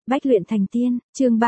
Bách luyện thành tiên, chương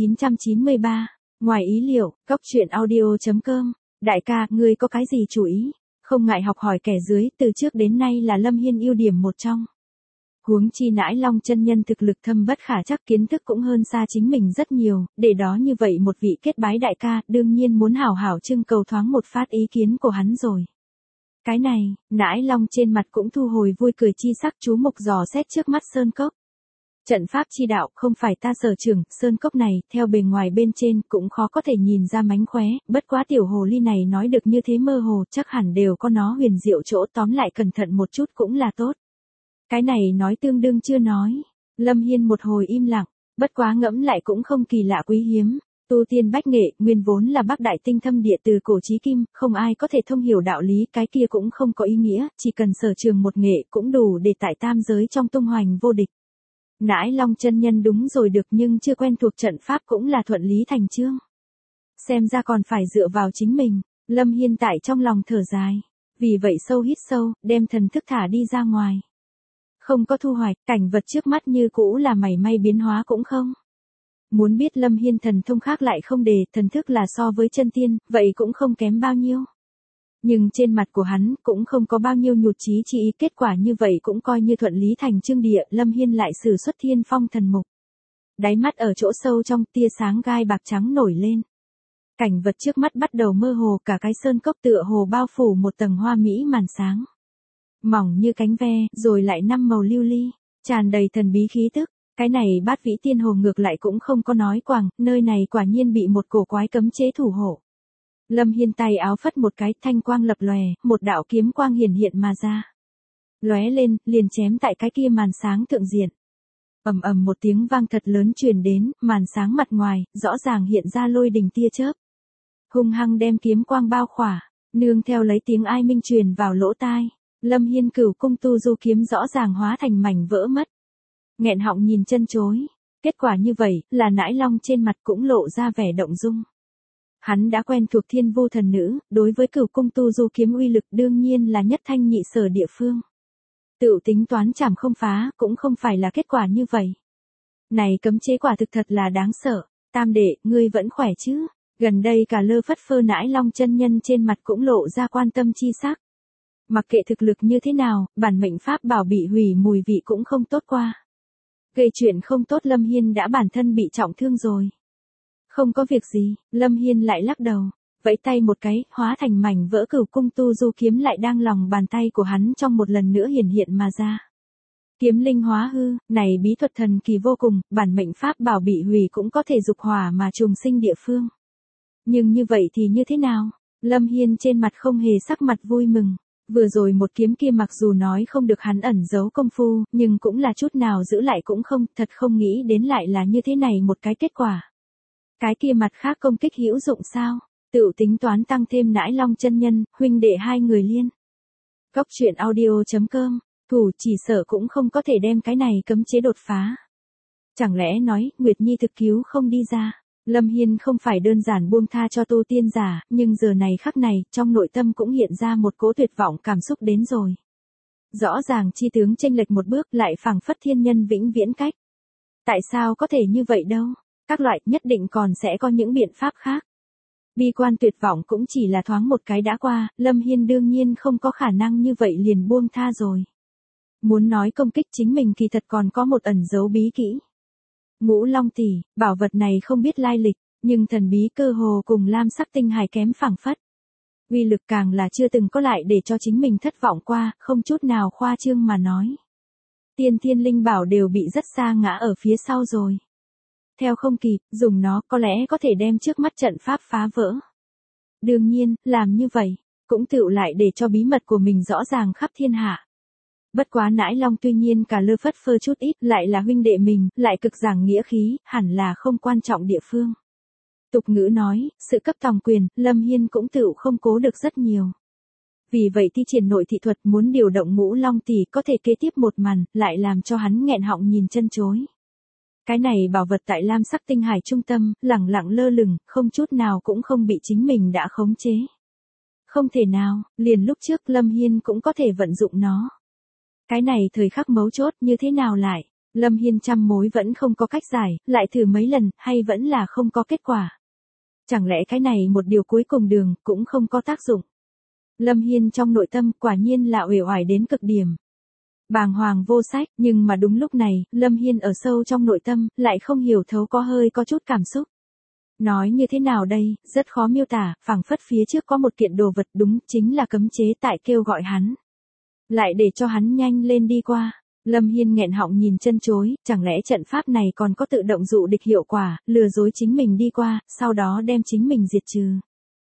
3993. Ngoài ý liệu, Cốc truyện audio.com. Đại ca, ngươi có cái gì chú ý? Không ngại học hỏi kẻ dưới, từ trước đến nay là Lâm Hiên ưu điểm một trong. Huống chi Nãi Long chân nhân thực lực thâm bất khả trắc, kiến thức cũng hơn xa chính mình rất nhiều, để đó như vậy một vị kết bái đại ca, đương nhiên muốn hảo hảo trưng cầu thoáng một phát ý kiến của hắn rồi. Cái này, Nãi Long trên mặt cũng thu hồi vui cười chi sắc, chú mục dò xét trước mắt sơn cốc. Trận pháp chi đạo không phải ta sở trường, sơn cốc này, theo bề ngoài bên trên, cũng khó có thể nhìn ra mánh khóe, bất quá tiểu hồ ly này nói được như thế mơ hồ, chắc hẳn đều có nó huyền diệu chỗ, tóm lại cẩn thận một chút cũng là tốt. Cái này nói tương đương chưa nói. Lâm Hiên một hồi im lặng, bất quá ngẫm lại cũng không kỳ lạ quý hiếm. Tu tiên bách nghệ, nguyên vốn là Bắc Đại tinh thâm địa từ cổ chí kim, không ai có thể thông hiểu đạo lý, cái kia cũng không có ý nghĩa, chỉ cần sở trường một nghệ cũng đủ để tại tam giới trong tung hoành vô địch. Nãi Long chân nhân đúng rồi được, nhưng chưa quen thuộc trận pháp cũng là thuận lý thành chương. Xem ra còn phải dựa vào chính mình. Lâm Hiên tại trong lòng thở dài. Vì vậy sâu hít sâu, đem thần thức thả đi ra ngoài. Không có thu hoạch, cảnh vật trước mắt như cũ là mảy may biến hóa cũng không. Muốn biết Lâm Hiên thần thông khác lại không đề, thần thức là so với chân tiên, vậy cũng không kém bao nhiêu. Nhưng trên mặt của hắn cũng không có bao nhiêu nhụt chí chi ý, kết quả như vậy cũng coi như thuận lý thành chương địa. Lâm Hiên lại sử xuất thiên phong thần mục. Đáy mắt ở chỗ sâu trong, tia sáng gai bạc trắng nổi lên. Cảnh vật trước mắt bắt đầu mơ hồ, cả cái sơn cốc tựa hồ bao phủ một tầng hoa mỹ màn sáng. Mỏng như cánh ve, rồi lại 5 màu lưu ly, tràn đầy thần bí khí tức. Cái này Bát Vĩ Tiên Hồ ngược lại cũng không có nói quảng, nơi này quả nhiên bị một cổ quái cấm chế thủ hộ. Lâm Hiên tay áo phất một cái, thanh quang lập lòe, một đạo kiếm quang hiển hiện mà ra. Lóe lên, liền chém tại cái kia màn sáng thượng diện. Ầm ầm một tiếng vang thật lớn truyền đến, màn sáng mặt ngoài, rõ ràng hiện ra lôi đình tia chớp. Hung hăng đem kiếm quang bao khỏa, nương theo lấy tiếng ai minh truyền vào lỗ tai. Lâm Hiên Cửu Cung Tu Du kiếm rõ ràng hóa thành mảnh vỡ mất. Nghẹn họng nhìn chân chối. Kết quả như vậy, là Nãi Long trên mặt cũng lộ ra vẻ động dung. Hắn đã quen thuộc Thiên Vu thần nữ, đối với Cửu Cung Tu Du kiếm uy lực đương nhiên là nhất thanh nhị sở địa phương. Tự tính toán chảm không phá, cũng không phải là kết quả như vậy. Này cấm chế quả thực thật là đáng sợ. Tam đệ, ngươi vẫn khỏe chứ? Gần đây cả lơ phất phơ Nãi Long chân nhân trên mặt cũng lộ ra quan tâm chi sắc. Mặc kệ thực lực như thế nào, bản mệnh pháp bảo bị hủy mùi vị cũng không tốt qua. Gây chuyện không tốt, Lâm Hiên đã bản thân bị trọng thương rồi. Không có việc gì, Lâm Hiên lại lắc đầu, vẫy tay một cái, hóa thành mảnh vỡ Cửu Cung Tu Du kiếm lại đang lòng bàn tay của hắn trong một lần nữa hiển hiện mà ra. Kiếm linh hóa hư, này bí thuật thần kỳ vô cùng, bản mệnh pháp bảo bị hủy cũng có thể dục hỏa mà trùng sinh địa phương. Nhưng như vậy thì như thế nào? Lâm Hiên trên mặt không hề sắc mặt vui mừng. Vừa rồi một kiếm kia mặc dù nói không được hắn ẩn giấu công phu, nhưng cũng là chút nào giữ lại cũng không, thật không nghĩ đến lại là như thế này một cái kết quả. Cái kia mặt khác công kích hữu dụng sao? Tự tính toán tăng thêm Nãi Long chân nhân, huynh đệ hai người liên. Cốc truyện audio.com, thủ chỉ sợ cũng không có thể đem cái này cấm chế đột phá. Chẳng lẽ nói, Nguyệt Nhi thực cứu không đi ra? Lâm Hiên không phải đơn giản buông tha cho tu tiên giả, nhưng giờ này khắc này, trong nội tâm cũng hiện ra một cỗ tuyệt vọng cảm xúc đến rồi. Rõ ràng chi tướng chênh lệch một bước, lại phảng phất thiên nhân vĩnh viễn cách. Tại sao có thể như vậy đâu? Các loại nhất định còn sẽ có những biện pháp khác. Bi quan tuyệt vọng cũng chỉ là thoáng một cái đã qua, Lâm Hiên đương nhiên không có khả năng như vậy liền buông tha rồi. Muốn nói công kích chính mình kỳ thật còn có một ẩn dấu bí kỹ. Ngũ Long tỷ, bảo vật này không biết lai lịch, nhưng thần bí cơ hồ cùng lam sắc tinh hài kém phảng phất. Uy lực càng là chưa từng có lại để cho chính mình thất vọng qua, không chút nào khoa trương mà nói. Tiên thiên linh bảo đều bị rất xa ngã ở phía sau rồi. Theo không kịp, dùng nó có lẽ có thể đem trước mắt trận pháp phá vỡ. Đương nhiên, làm như vậy, cũng tựu lại để cho bí mật của mình rõ ràng khắp thiên hạ. Bất quá Nãi Long tuy nhiên cả lơ phất phơ chút ít, lại là huynh đệ mình, lại cực giảng nghĩa khí, hẳn là không quan trọng địa phương. Tục ngữ nói, sự cấp tòng quyền, Lâm Hiên cũng tựu không cố được rất nhiều. Vì vậy thi triển nội thị thuật muốn điều động Ngũ Long tỷ có thể kế tiếp một màn, lại làm cho hắn nghẹn họng nhìn chân chối. Cái này bảo vật tại lam sắc tinh hải trung tâm, lẳng lặng lơ lửng, không chút nào cũng không bị chính mình đã khống chế. Không thể nào, liền lúc trước Lâm Hiên cũng có thể vận dụng nó. Cái này thời khắc mấu chốt như thế nào lại? Lâm Hiên trăm mối vẫn không có cách giải, lại thử mấy lần, hay vẫn là không có kết quả. Chẳng lẽ cái này một điều cuối cùng đường, cũng không có tác dụng. Lâm Hiên trong nội tâm quả nhiên là uể oải đến cực điểm. Bàng hoàng vô sách, nhưng mà đúng lúc này, Lâm Hiên ở sâu trong nội tâm, lại không hiểu thấu có chút cảm xúc. Nói như thế nào đây, rất khó miêu tả, phảng phất phía trước có một kiện đồ vật đúng, chính là cấm chế tại kêu gọi hắn. Lại để cho hắn nhanh lên đi qua. Lâm Hiên nghẹn họng nhìn chân chối, chẳng lẽ trận pháp này còn có tự động dụ địch hiệu quả, lừa dối chính mình đi qua, sau đó đem chính mình diệt trừ.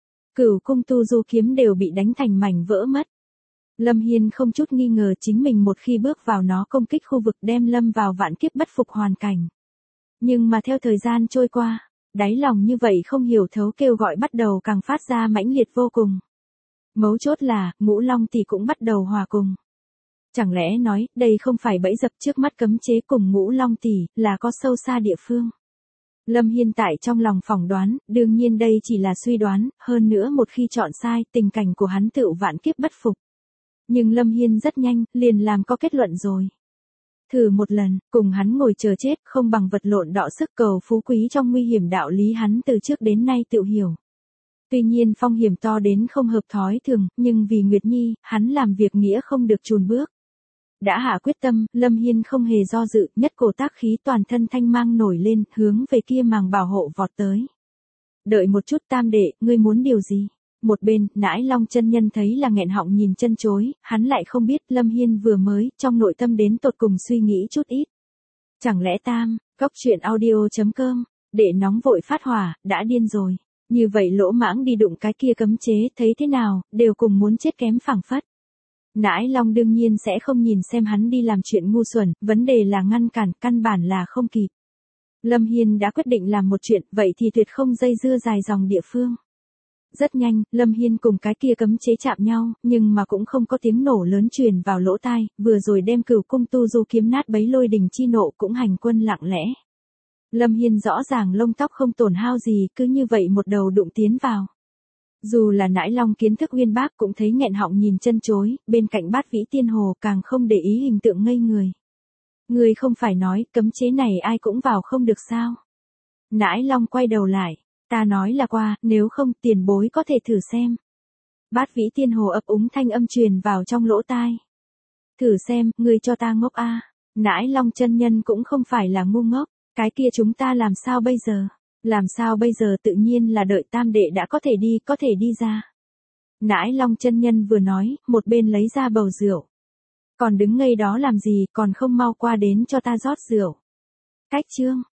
Cửu cung tu du kiếm đều bị đánh thành mảnh vỡ mất. Lâm Hiên không chút nghi ngờ chính mình một khi bước vào nó công kích khu vực đem lâm vào vạn kiếp bất phục hoàn cảnh. Nhưng mà theo thời gian trôi qua, đáy lòng như vậy không hiểu thấu kêu gọi bắt đầu càng phát ra mãnh liệt vô cùng. Mấu chốt là, Ngũ Long Tỷ cũng bắt đầu hòa cùng. Chẳng lẽ nói, đây không phải bẫy dập trước mắt cấm chế cùng Ngũ Long Tỷ, là có sâu xa địa phương. Lâm Hiên tại trong lòng phỏng đoán, đương nhiên đây chỉ là suy đoán, hơn nữa một khi chọn sai, tình cảnh của hắn tựu vạn kiếp bất phục. Nhưng Lâm Hiên rất nhanh, liền làm có kết luận rồi. Thử một lần, cùng hắn ngồi chờ chết, không bằng vật lộn đọ sức cầu phú quý trong nguy hiểm đạo lý hắn từ trước đến nay tự hiểu. Tuy nhiên phong hiểm to đến không hợp thói thường, nhưng vì Nguyệt Nhi, hắn làm việc nghĩa không được chùn bước. Đã hạ quyết tâm, Lâm Hiên không hề do dự, nhất cổ tác khí toàn thân thanh mang nổi lên, hướng về kia màng bảo hộ vọt tới. Đợi một chút Tam đệ, ngươi muốn điều gì? Một bên, Nãi Long chân nhân thấy là nghẹn họng nhìn chân chối, hắn lại không biết Lâm Hiên vừa mới, trong nội tâm đến tột cùng suy nghĩ chút ít. Chẳng lẽ Tam, góc chuyện audio.com, đệ nóng vội phát hỏa, đã điên rồi. Như vậy lỗ mãng đi đụng cái kia cấm chế, thấy thế nào, đều cùng muốn chết kém phảng phất. Nãi Long đương nhiên sẽ không nhìn xem hắn đi làm chuyện ngu xuẩn, vấn đề là ngăn cản, căn bản là không kịp. Lâm Hiên đã quyết định làm một chuyện, vậy thì tuyệt không dây dưa dài dòng địa phương. Rất nhanh, Lâm Hiên cùng cái kia cấm chế chạm nhau, nhưng mà cũng không có tiếng nổ lớn truyền vào lỗ tai, vừa rồi đem Cửu cung tu du kiếm nát bấy lôi đình chi nộ cũng hành quân lặng lẽ. Lâm Hiên rõ ràng lông tóc không tổn hao gì, cứ như vậy một đầu đụng tiến vào. Dù là Nãi Long kiến thức uyên bác cũng thấy nghẹn họng nhìn chân chối, bên cạnh Bát Vĩ Tiên Hồ càng không để ý hình tượng ngây người. Người không phải nói cấm chế này ai cũng vào không được sao? Nãi Long quay đầu lại, ta nói là qua, nếu không tiền bối có thể thử xem. Bát Vĩ Tiên Hồ ấp úng thanh âm truyền vào trong lỗ tai. Thử xem, người cho ta ngốc a. Nãi Long chân nhân cũng không phải là ngu ngốc, cái kia chúng ta làm sao bây giờ? Làm sao bây giờ tự nhiên là đợi Tam đệ đã có thể đi ra. Nãi Long chân nhân vừa nói, một bên lấy ra bầu rượu. Còn đứng ngây đó làm gì, còn không mau qua đến cho ta rót rượu. Cách chương.